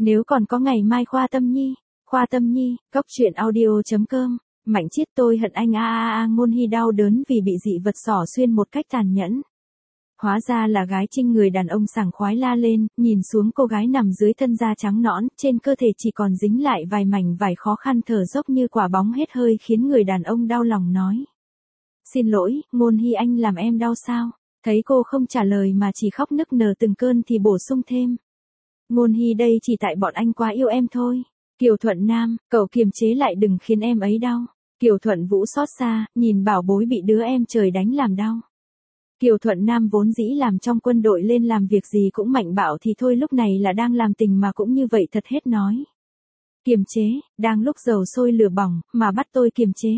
Nếu còn có ngày mai Khoa Tâm Nhi, Cốc truyện audio.com, Mạnh Chiết tôi hận anh Ngôn Hy đau đớn vì bị dị vật xỏ xuyên một cách tàn nhẫn. Hóa ra là gái Trinh, người đàn ông sảng khoái la lên, nhìn xuống cô gái nằm dưới thân da trắng nõn, trên cơ thể chỉ còn dính lại vài mảnh vải, khó khăn thở dốc như quả bóng hết hơi, khiến người đàn ông đau lòng nói. Xin lỗi, Ngôn Hy, anh làm em đau sao? Thấy cô không trả lời mà chỉ khóc nức nở từng cơn thì bổ sung thêm. Ngôn Hy, đây chỉ tại bọn anh quá yêu em thôi. Kiều Thuận Nam, cậu kiềm chế lại, đừng khiến em ấy đau. Kiều Thuận Vũ xót xa, nhìn bảo bối bị đứa em trời đánh làm đau. Kiều Thuận Nam vốn dĩ làm trong quân đội, lên làm việc gì cũng mạnh bạo thì thôi, lúc này là đang làm tình mà cũng như vậy, thật hết nói. Kiềm chế, đang lúc dầu sôi lửa bỏng, mà bắt tôi kiềm chế.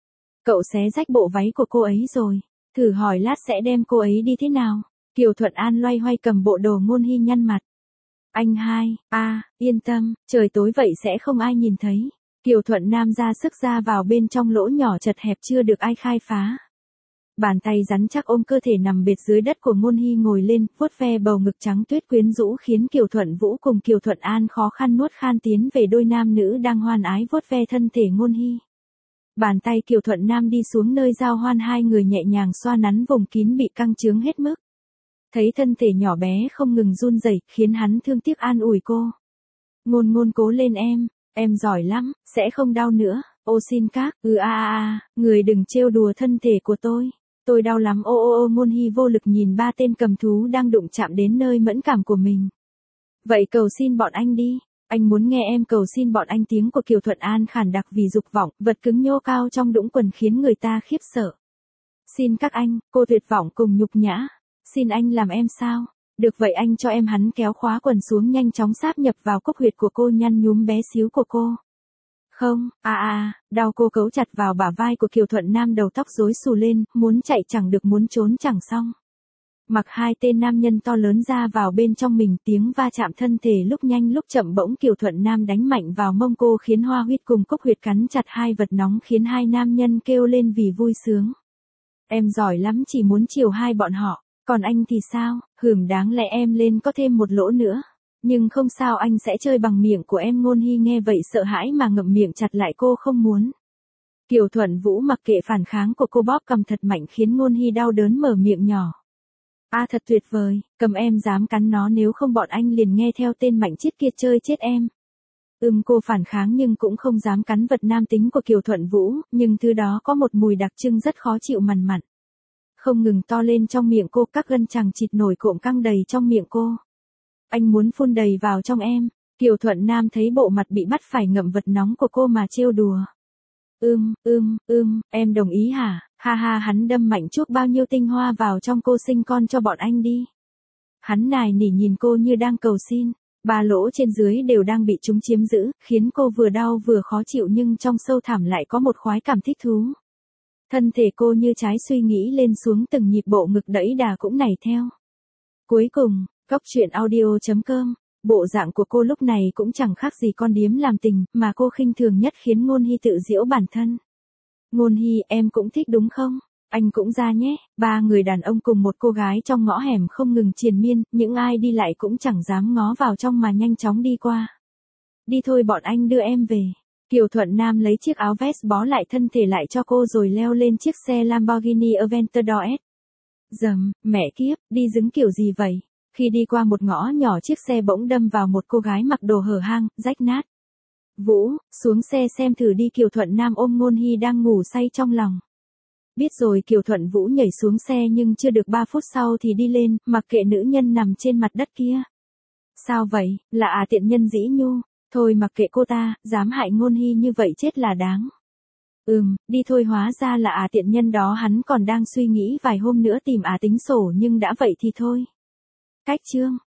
Cậu xé rách bộ váy của cô ấy rồi. Thử hỏi lát sẽ đem cô ấy đi thế nào? Kiều Thuận An loay hoay cầm bộ đồ. Ngôn Hy nhăn mặt. Anh hai, yên tâm, trời tối vậy sẽ không ai nhìn thấy. Kiều Thuận Nam ra sức ra vào bên trong lỗ nhỏ chật hẹp chưa được ai khai phá. Bàn tay rắn chắc ôm cơ thể nằm bệt dưới đất của Ngôn Hy, ngồi lên, vuốt ve bầu ngực trắng tuyết quyến rũ, khiến Kiều Thuận Vũ cùng Kiều Thuận An khó khăn nuốt khan tiến về đôi nam nữ đang hoan ái vuốt ve thân thể Ngôn Hy. Bàn tay Kiều Thuận Nam đi xuống nơi giao hoan, hai người nhẹ nhàng xoa nắn vùng kín bị căng trướng hết mức. Thấy thân thể nhỏ bé không ngừng run rẩy, khiến hắn thương tiếc an ủi cô. Ngôn cố lên em giỏi lắm, sẽ không đau nữa. Ô xin các, người đừng trêu đùa thân thể của tôi đau lắm. Ngôn Hy vô lực nhìn ba tên cầm thú đang đụng chạm đến nơi mẫn cảm của mình. Vậy cầu xin bọn anh đi. Anh muốn nghe em cầu xin bọn anh. Tiếng của Kiều Thuận An khản đặc vì dục vọng, vật cứng nhô cao trong đũng quần khiến người ta khiếp sợ. Xin các anh, cô tuyệt vọng cùng nhục nhã. Xin anh làm em sao? Được vậy anh cho em. Hắn kéo khóa quần xuống, nhanh chóng sáp nhập vào cúc huyệt của cô, nhăn nhúm bé xíu của cô. Không, đau. Cô cấu chặt vào bả vai của Kiều Thuận Nam, đầu tóc rối xù lên, muốn chạy chẳng được, muốn trốn chẳng xong. Mặc hai tên nam nhân to lớn ra vào bên trong mình, tiếng va chạm thân thể lúc nhanh lúc chậm. Bỗng Kiều Thuận Nam đánh mạnh vào mông cô, khiến hoa huyết cùng cúc huyệt cắn chặt hai vật nóng, khiến hai nam nhân kêu lên vì vui sướng. Em giỏi lắm, chỉ muốn chiều hai bọn họ. Còn anh thì sao? Đáng lẽ em lên có thêm một lỗ nữa. Nhưng không sao, anh sẽ chơi bằng miệng của em. Ngôn Hy nghe vậy sợ hãi mà ngậm miệng chặt lại, cô không muốn. Kiều Thuận Vũ mặc kệ phản kháng của cô, bóp cầm thật mạnh khiến Ngôn Hy đau đớn mở miệng nhỏ. Thật tuyệt vời, cầm em dám cắn nó, nếu không bọn anh liền nghe theo tên Mạnh Chiết kia chơi chết em. Cô phản kháng nhưng cũng không dám cắn vật nam tính của Kiều Thuận Vũ, nhưng thứ đó có một mùi đặc trưng rất khó chịu, mằn mặn. Không ngừng to lên trong miệng cô, các gân chằng chịt nổi cộm căng đầy trong miệng cô. Anh muốn phun đầy vào trong em. Kiều Thuận Nam thấy bộ mặt bị bắt phải ngậm vật nóng của cô mà trêu đùa. Em đồng ý hả? Ha, hắn đâm mạnh chuốc bao nhiêu tinh hoa vào trong cô. Sinh con cho bọn anh đi. Hắn nài nỉ nhìn cô như đang cầu xin. Ba lỗ trên dưới đều đang bị chúng chiếm giữ, khiến cô vừa đau vừa khó chịu, nhưng trong sâu thẳm lại có một khoái cảm thích thú. Thân thể cô như trái suy nghĩ lên xuống từng nhịp, bộ ngực đẫy đà cũng nảy theo. Cuối cùng, Cốc truyện audio.com, bộ dạng của cô lúc này cũng chẳng khác gì con điếm làm tình, mà cô khinh thường nhất khiến Ngôn Hy tự giễu bản thân. Ngôn Hy, em cũng thích đúng không? Anh cũng ra nhé. Ba người đàn ông cùng một cô gái trong ngõ hẻm không ngừng triền miên, những ai đi lại cũng chẳng dám ngó vào trong mà nhanh chóng đi qua. Đi thôi, bọn anh đưa em về. Kiều Thuận Nam lấy chiếc áo vest bó lại thân thể lại cho cô rồi leo lên chiếc xe Lamborghini Aventador S. Dầm, mẹ kiếp, đi dứng kiểu gì vậy? Khi đi qua một ngõ nhỏ, chiếc xe bỗng đâm vào một cô gái mặc đồ hở hang, rách nát. Vũ, xuống xe xem thử đi. Kiều Thuận Nam ôm Ngôn Hy đang ngủ say trong lòng. Biết rồi. Kiều Thuận Vũ nhảy xuống xe, nhưng chưa được 3 phút sau thì đi lên, mặc kệ nữ nhân nằm trên mặt đất kia. Sao vậy, là tiện nhân Dĩ Nhu. Thôi mặc kệ cô ta, dám hại Ngôn Hy như vậy chết là đáng. Đi thôi, hóa ra là tiện nhân đó. Hắn còn đang suy nghĩ vài hôm nữa tìm tính sổ, nhưng đã vậy thì thôi. Cách chương